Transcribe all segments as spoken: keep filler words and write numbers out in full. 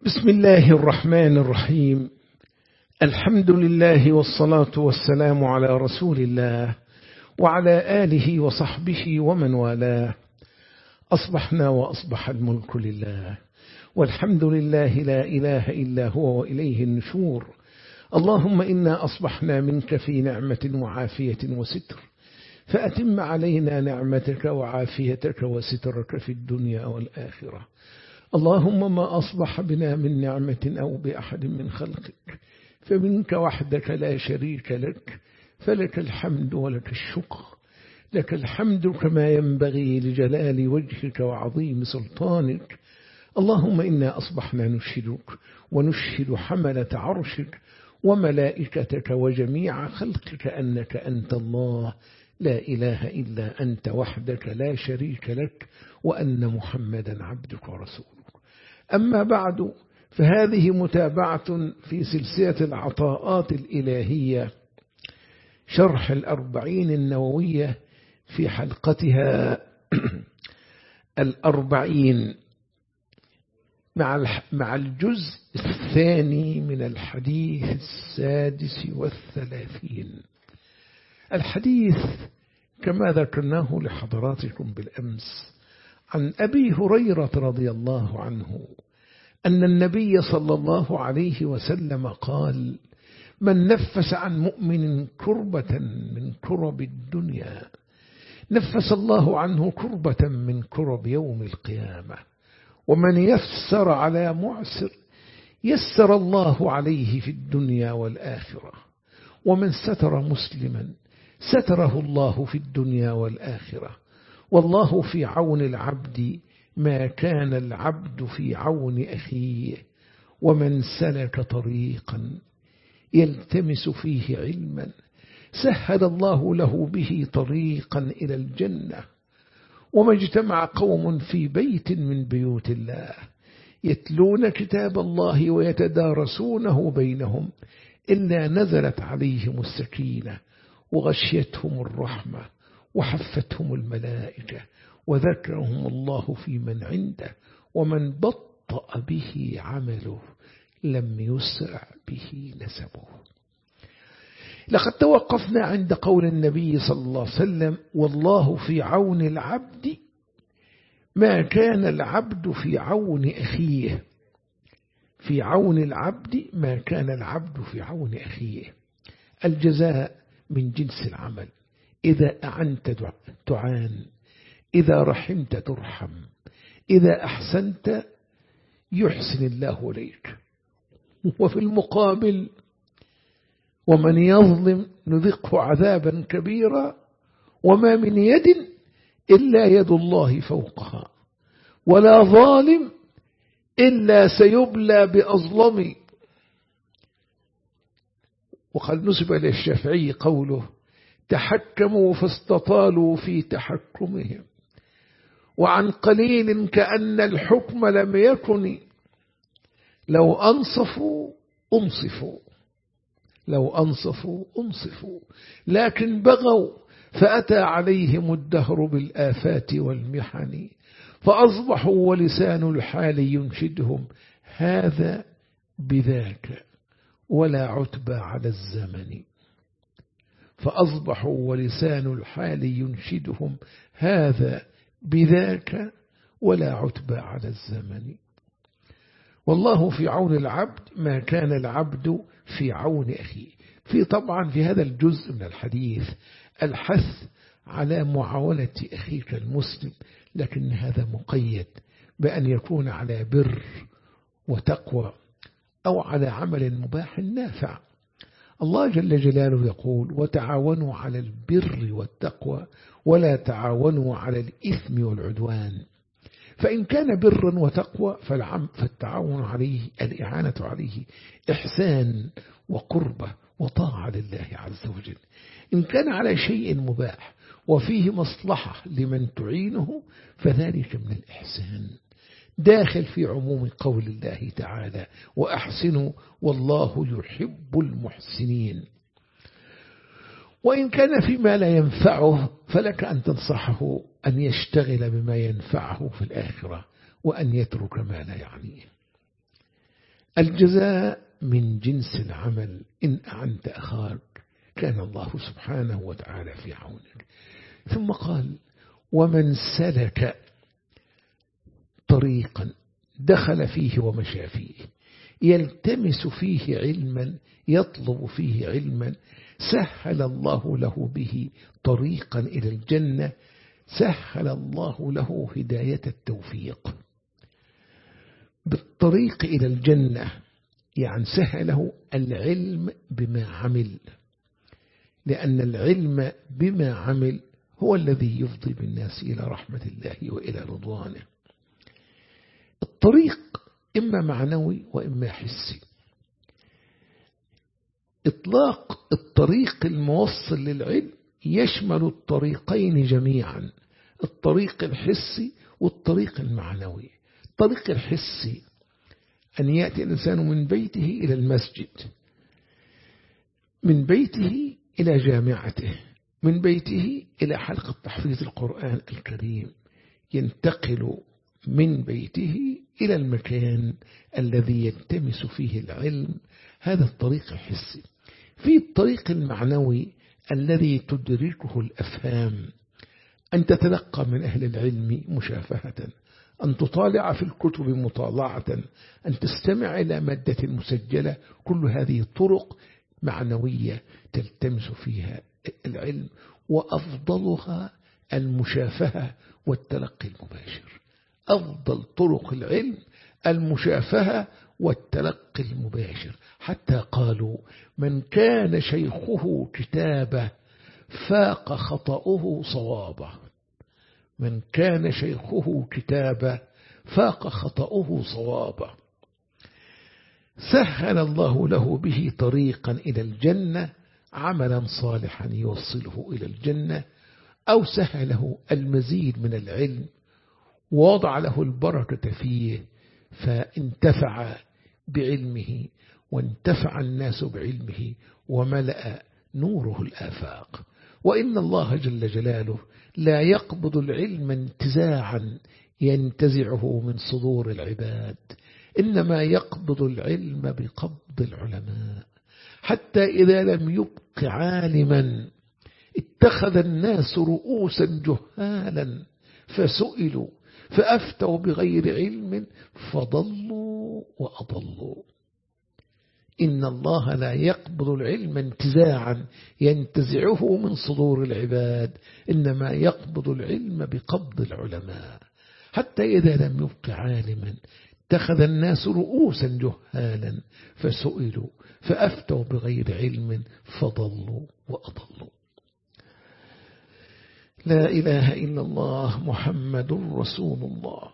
بسم الله الرحمن الرحيم. الحمد لله والصلاة والسلام على رسول الله وعلى آله وصحبه ومن والاه. أصبحنا وأصبح الملك لله، والحمد لله لا إله إلا هو وإليه النشور. اللهم إنا أصبحنا منك في نعمة وعافية وستر، فأتم علينا نعمتك وعافيتك وسترك في الدنيا والآخرة. اللهم ما أصبح بنا من نعمة أو بأحد من خلقك فمنك وحدك لا شريك لك، فلك الحمد ولك الشكر. لك الحمد كما ينبغي لجلال وجهك وعظيم سلطانك. اللهم إنا أصبحنا نشهدك ونشهد حملة عرشك وملائكتك وجميع خلقك أنك أنت الله لا إله إلا أنت وحدك لا شريك لك، وأن محمدا عبدك ورسولك. أما بعد، فهذه متابعة في سلسلة العطاءات الإلهية، شرح الأربعين النووية في حلقتها الأربعين مع الجزء الثاني من الحديث السادس والثلاثين. الحديث كما ذكرناه لحضراتكم بالأمس عن أبي هريرة رضي الله عنه أن النبي صلى الله عليه وسلم قال: من نفس عن مؤمن كربة من كرب الدنيا نفس الله عنه كربة من كرب يوم القيامة، ومن يسر على معسر يسر الله عليه في الدنيا والآخرة، ومن ستر مسلما ستره الله في الدنيا والآخرة. والله في عون العبد ما كان العبد في عون أخيه، ومن سلك طريقا يلتمس فيه علما سهل الله له به طريقا إلى الجنة. وما اجتمع قوم في بيت من بيوت الله يتلون كتاب الله ويتدارسونه بينهم إلا نزلت عليهم السكينة وغشيتهم الرحمة وحفتهم الملائكة وذكرهم الله في من عنده، ومن بطأ به عمله لم يسرع به نسبه. لقد توقفنا عند قول النبي صلى الله عليه وسلم: والله في عون العبد ما كان العبد في عون أخيه. في عون العبد ما كان العبد في عون أخيه. الجزاء من جنس العمل، إذا أعنت تعان، إذا رحمت ترحم، إذا أحسنت يحسن الله إليك. وفي المقابل: ومن يظلم نذقه عذابا كبيرا، وما من يد إلا يد الله فوقها، ولا ظالم إلا سيبلى بأظلم. وقد نسب إلى الشافعي قوله: تحكموا فاستطالوا في تحكمهم، وعن قليل كأن الحكم لم يكن، لو أنصفوا أنصفوا لو أنصفوا أنصفوا لكن بغوا فأتى عليهم الدهر بالآفات والمحن، فأصبحوا ولسان الحال ينشدهم هذا بذاك ولا عتب على الزمن. فأصبحوا ولسان الحال ينشدهم هذا بذاك ولا عتب على الزمن. والله في عون العبد ما كان العبد في عون أخيه. في طبعا في هذا الجزء من الحديث الحث على معاونة أخيك المسلم، لكن هذا مقيد بأن يكون على بر وتقوى أو على عمل مباح نافع. الله جل جلاله يقول: وتعاونوا على البر والتقوى ولا تعاونوا على الإثم والعدوان. فإن كان برا وتقوى فالتعاون عليه، الإعانة عليه، إحسان وقربة وطاعة لله عز وجل. إن كان على شيء مباح وفيه مصلحة لمن تعينه فذلك من الإحسان، داخل في عموم قول الله تعالى: وأحسنوا والله يحب المحسنين. وإن كان فيما لا ينفعه فلك أن تنصحه أن يشتغل بما ينفعه في الآخرة، وأن يترك ما لا يعنيه. الجزاء من جنس العمل، إن أعنت أخاك كان الله سبحانه وتعالى في عونك. ثم قال ومن سلك طريقا دخل فيه ومشى فيه يلتمس فيه علما يطلب فيه علما سهل الله له به طريقا إلى الجنة، سهل الله له هداية التوفيق. بالطريق إلى الجنة يعني سهله العلم بما عمل، لأن العلم بما عمل هو الذي يفضي بالناس إلى رحمة الله وإلى رضوانه. الطريق إما معنوي وإما حسي. إطلاق الطريق الموصل للعلم يشمل الطريقين جميعا، الطريق الحسي والطريق المعنوي. الطريق الحسي أن يأتي الإنسان من بيته إلى المسجد، من بيته إلى جامعته، من بيته إلى حلقة تحفيظ القرآن الكريم، ينتقل من بيته إلى المكان الذي يلتمس فيه العلم. هذا الطريق الحسي. في الطريق المعنوي الذي تدركه الأفهام، أن تتلقى من أهل العلم مشافهة، أن تطالع في الكتب مطالعة، أن تستمع إلى مادة مسجلة. كل هذه طرق معنوية تلتمس فيها العلم، وأفضلها المشافهة والتلقي المباشر. أفضل طرق العلم المشافهة والتلقي المباشر، حتى قالوا من كان شيخه كتابه فاق خطأه صوابه. من كان شيخه كتابه فاق خطأه صوابه. سهل الله له به طريقا إلى الجنة، عملا صالحا يوصله إلى الجنة، أو سهله المزيد من العلم ووضع له البركة فيه فانتفع بعلمه وانتفع الناس بعلمه وملأ نوره الآفاق. وإن الله جل جلاله لا يقبض العلم انتزاعا ينتزعه من صدور العباد، إنما يقبض العلم بقبض العلماء، حتى إذا لم يبق عالما اتخذ الناس رؤوسا جهالا فسئلوا فأفتوا بغير علم فضلوا وأضلوا. إن الله لا يقبض العلم انتزاعا ينتزعه من صدور العباد، إنما يقبض العلم بقبض العلماء، حتى إذا لم يبق عالما اتخذ الناس رؤوسا جهالا فسئلوا فأفتوا بغير علم فضلوا وأضلوا. لا إله إلا الله محمد رسول الله.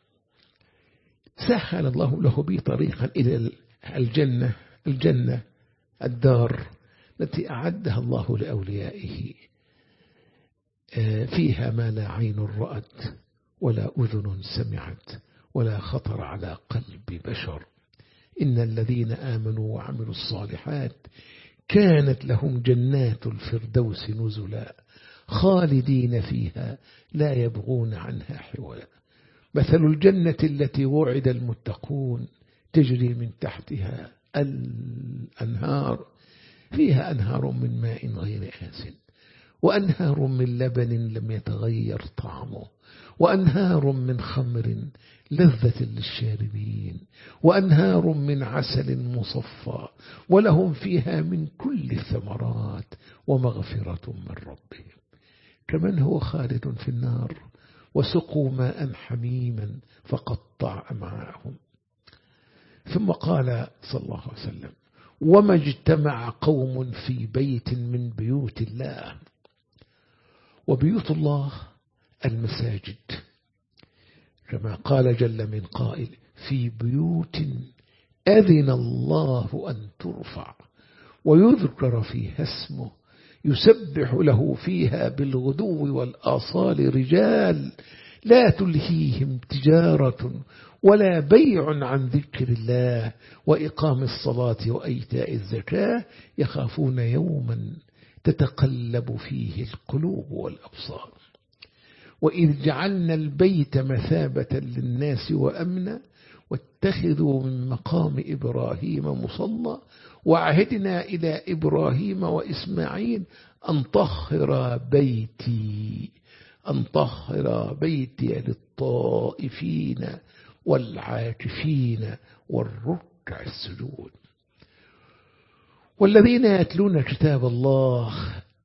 سهل الله له به طريقا إلى الجنة، الجنة الدار التي أعدها الله لأوليائه، فيها ما لا عين رأت ولا أذن سمعت ولا خطر على قلب بشر. إن الذين آمنوا وعملوا الصالحات كانت لهم جنات الفردوس نزلا خالدين فيها لا يبغون عنها حولا. مثل الجنة التي وعد المتقون تجري من تحتها الأنهار، فيها أنهار من ماء غير آسن وأنهار من لبن لم يتغير طعمه وأنهار من خمر لذة للشاربين وأنهار من عسل مصفى ولهم فيها من كل الثمرات ومغفرة من ربهم. كمن هو خالد في النار وسقوا ماء حميما فقطع أمعاءهم. ثم قال صلى الله عليه وسلم وما اجتمع قوم في بيت من بيوت الله. وبيوت الله المساجد، كما قال جل من قائل في بيوت أذن الله أن ترفع ويذكر فيها اسمه يسبح له فيها بالغدو والآصال رجال لا تلهيهم تجارة ولا بيع عن ذكر الله وإقام الصلاة وإيتاء الزكاة يخافون يوما تتقلب فيه القلوب والأبصار. وإذ جعلنا البيت مثابة للناس وأمنا واتخذوا من مقام إبراهيم مصلى وعهدنا إلى إبراهيم وإسماعيل أن طهر بيتي أن طهر بيتي للطائفين والعاكفين والركع السجود. والذين يتلون كتاب الله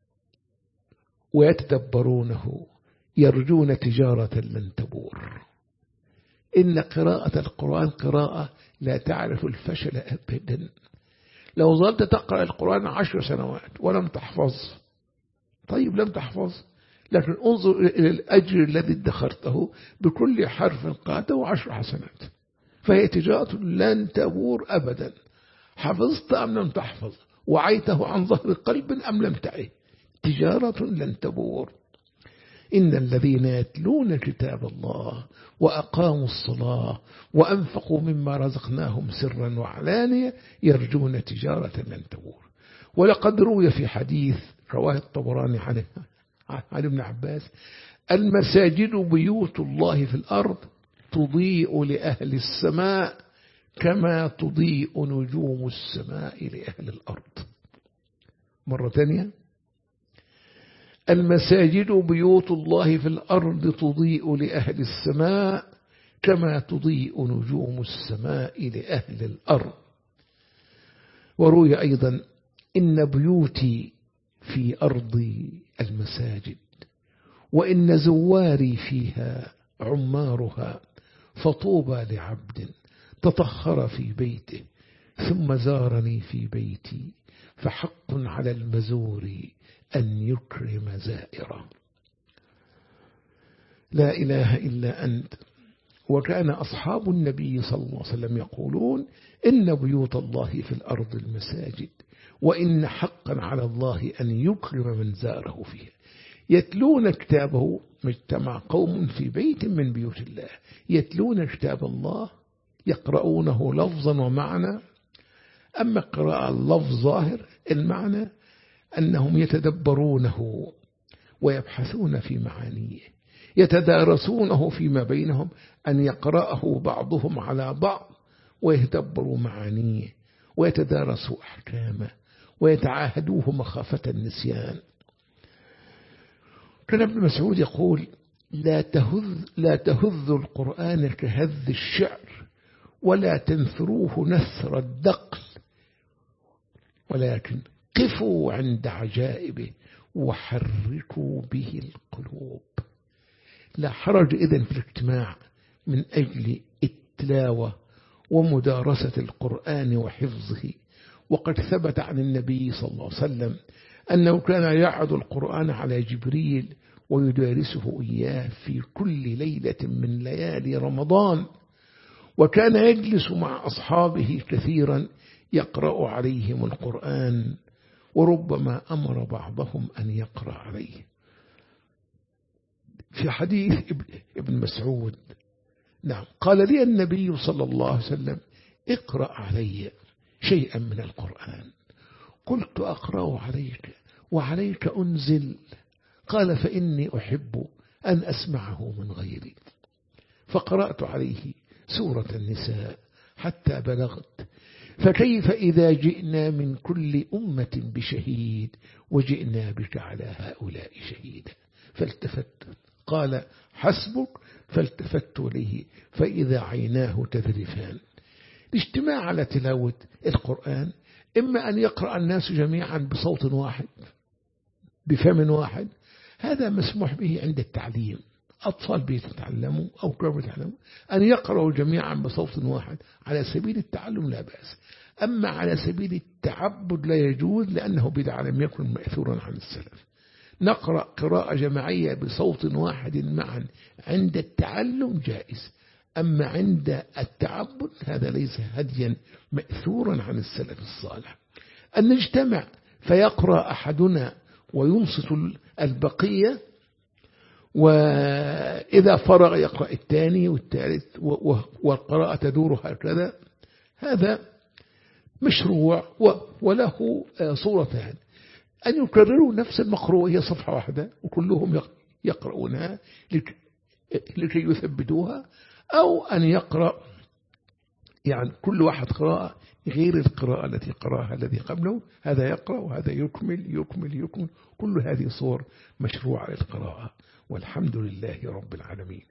ويتدبرونه يرجون تجارة لن تبور. إن قراءة القرآن قراءة لا تعرف الفشل أبدا. لو ظلت تقرأ القرآن عشر سنوات ولم تحفظ، طيب لم تحفظ، لكن انظر إلى الأجر الذي ادخرته بكل حرف قرأته عشر حسنات، فهي تجارة لن تبور أبدا. حفظت أم لم تحفظ، وعيته عن ظهر قلب أم لم تعه، تجارة لن تبور. إن الذين يتلون كتاب الله وأقاموا الصلاة وأنفقوا مما رزقناهم سرا وعلانية يرجون تجارة لن تبور. ولقد روي في حديث رواه الطبراني عن عن ابن عباس: المساجد بيوت الله في الأرض تضيء لأهل السماء كما تضيء نجوم السماء لأهل الأرض. مرة ثانية: المساجد بيوت الله في الأرض تضيء لأهل السماء كما تضيء نجوم السماء لأهل الأرض. وروي أيضا: إن بيوتي في أرض المساجد، وإن زواري فيها عمارها، فطوبى لعبد تطهر في بيته ثم زارني في بيتي، فحق على المزور أن يكرم زائره. لا إله إلا أنت. وكان أصحاب النبي صلى الله عليه وسلم يقولون: إن بيوت الله في الأرض المساجد، وإن حقا على الله أن يكرم من زاره فيها. يتلون كتابه. مجتمع قوم في بيت من بيوت الله يتلون كتاب الله يقرؤونه لفظا ومعنى. أما قراءة اللفظ ظاهر المعنى أنهم يتدبرونه ويبحثون في معانيه، يتدارسونه فيما بينهم، أن يقرأه بعضهم على بعض ويتدبروا معانيه ويتدارسوا أحكامه ويتعاهدوه مخافة النسيان. كان ابن مسعود يقول: لا تهذ لا تهذ القرآن كهذ الشعر ولا تنثروه نثر الدقل، ولكن قفوا عند عجائبه وحركوا به القلوب. لا حرج إذن في الاجتماع من أجل التلاوة ومدارسة القرآن وحفظه. وقد ثبت عن النبي صلى الله عليه وسلم أنه كان يعرض القرآن على جبريل ويدارسه إياه في كل ليلة من ليالي رمضان، وكان يجلس مع أصحابه كثيرا يقرأ عليهم القرآن، وربما أمر بعضهم أن يقرأ عليه. في حديث ابن مسعود نعم قال لي النبي صلى الله عليه وسلم: اقرأ علي شيئا من القرآن. قلت: أقرأ عليك وعليك أنزل؟ قال: فإني أحب أن أسمعه من غيري. فقرأت عليه سورة النساء حتى بلغت: فكيف إذا جئنا من كل أمة بشهيد وجئنا بك على هؤلاء شهيدا. فالتفت قال: حسبك. فالتفت إليه فإذا عيناه تذرفان. الاجتماع على تلاوة القرآن إما أن يقرأ الناس جميعا بصوت واحد بفم واحد، هذا مسموح به عند التعليم، أطفال بيتعلموا أو كبار بيتعلموا، أن يقرأوا جميعا بصوت واحد على سبيل التعلم لا بأس. أما على سبيل التعبد لا يجوز، لأنه بدعة لم يكن مأثورا عن السلف. نقرأ قراءة جماعية بصوت واحد معا عند التعلم جائز، أما عند التعبد هذا ليس هديا مأثورا عن السلف الصالح. أن نجتمع فيقرأ أحدنا وينصت البقية، وإذا فرغ يقرأ الثاني والثالث والقراءة تدور هكذا، هذا مشروع وله صورتان: أن يكرروا نفس المقروء هي صفحة واحدة وكلهم يقرؤونها لكي يثبتوها، أو أن يقرأ يعني كل واحد قراءة غير القراءة التي قرأها الذي قبله، هذا يقرأ وهذا يكمل يكمل يكمل، كل هذه صور مشروعة للقراءة، والحمد لله رب العالمين.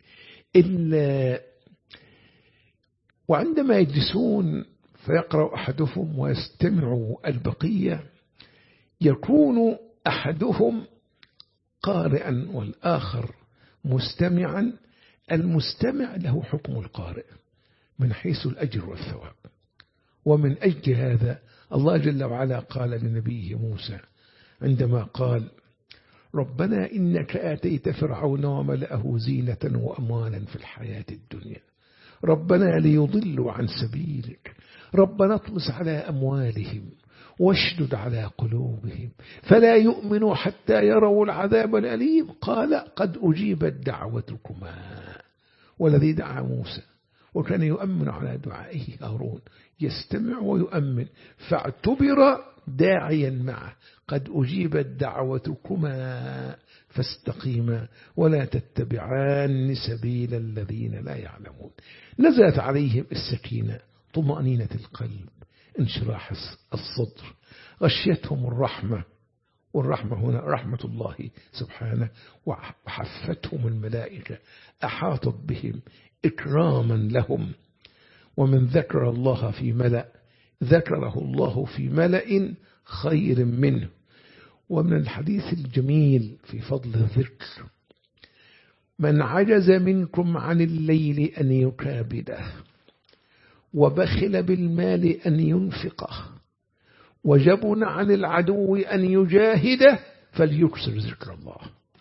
وعندما يجلسون فيقرأ أحدهم ويستمع البقية، يكون أحدهم قارئا والآخر مستمعا. المستمع له حكم القارئ من حيث الأجر والثواب، ومن أجل هذا الله جل وعلا قال لنبيه موسى عندما قال ربنا إنك آتيت فرعون وملأه زينة وأموالا في الحياة الدنيا ربنا ليضلوا عن سبيلك ربنا اطمس على أموالهم واشدد على قلوبهم فلا يؤمنوا حتى يروا العذاب الأليم قال قد أجيبت دعوتكما. والذي دعا موسى وكان يؤمن على دعائه هارون يستمع ويؤمن، فاعتبر داعيا معه، قد أجيبت دعوتكما فاستقيما ولا تتبعان سبيل الذين لا يعلمون. نزلت عليهم السكينة، طمأنينة القلب، انشراح الصدر، غشيتهم الرحمة، والرحمة هنا رحمة الله سبحانه، وحفتهم الملائكة، أحاطت بهم إكراما لهم. ومن ذكر الله في ملأ ذكره الله في ملأ خير منه. ومن الحديث الجميل في فضل الذكر من عجز منكم عن الليل أن يكابده وبخل بالمال أن ينفقه وجبن عن العدو أن يجاهده فليكسر ذكر الله.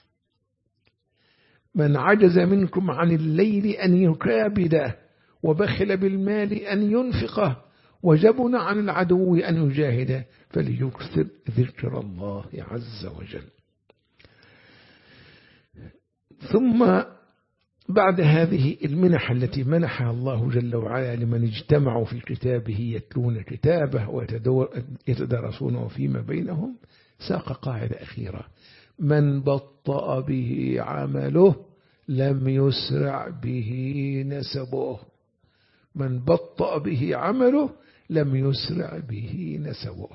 من عجز منكم عن الليل أن يكابده وبخل بالمال أن ينفقه وجبن عن العدو أن يجاهده فليكثر ذكر الله عز وجل. ثم بعد هذه المنح التي منحها الله جل وعلا لمن اجتمعوا في كتابه يتلون كتابه ويتدارسونه فيما بينهم، ساق قاعدة أخيرة: من بطأ به عمله لم يسرع به نسبه. من بطأ به عمله لم يسرع به نسبه.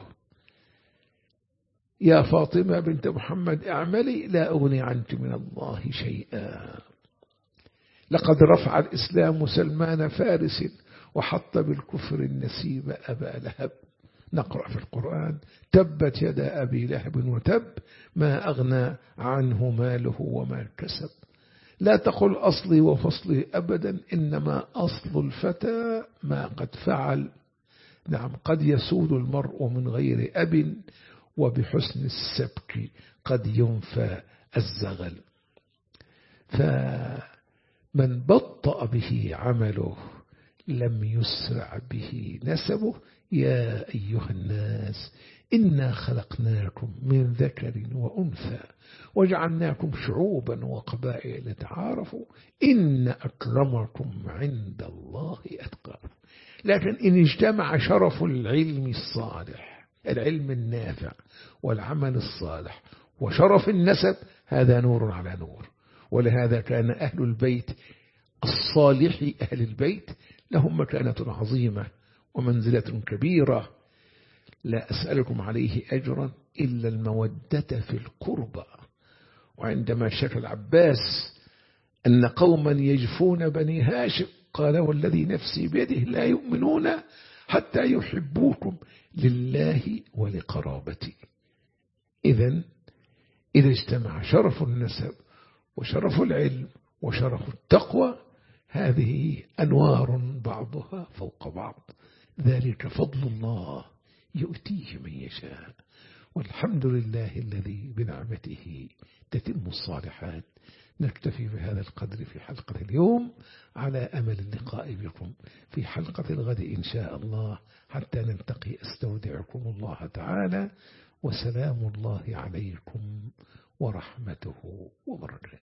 يا فاطمة بنت محمد اعملي لا أغني عنك من الله شيئا. لقد رفع الإسلام سلمان فارس وحط بالكفر النسيب أبا لهب. نقرأ في القرآن: تبت يدا أبي لهب وتب ما أغنى عنه ماله وما كسب. لا تقل أصلي وفصلي أبدا، إنما أصل الفتى ما قد فعل. نعم، قد يسود المرء من غير أب وبحسن السبك قد ينفى الزغل. فمن بطأ به عمله لم يسرع به نسبه. يا أيها الناس إنا خلقناكم من ذكر وأنثى وجعلناكم شعوبا وقبائل لتعارفوا إن أكرمكم عند الله أتقاكم. لكن إن اجتمع شرف العلم الصالح، العلم النافع والعمل الصالح، وشرف النسب، هذا نور على نور. ولهذا كان أهل البيت الصالح، أهل البيت لهم مكانة عظيمة ومنزلة كبيرة. لا أسألكم عليه أجرا إلا المودة في القربى. وعندما شكى العباس أن قوما يجفون بني هاشم قال: والذي نفسي بيده لا يؤمنون حتى يحبوكم لله ولقرابتي. إذن إذا اجتمع شرف النسب وشرف العلم وشرف التقوى، هذه أنوار بعضها فوق بعض. ذلك فضل الله يؤتيه من يشاء، والحمد لله الذي بنعمته تتم الصالحات. نكتفي بهذا القدر في حلقة اليوم، على أمل اللقاء بكم في حلقة الغد إن شاء الله، حتى نلتقي. أستودعكم الله تعالى، وسلام الله عليكم ورحمته وبركاته.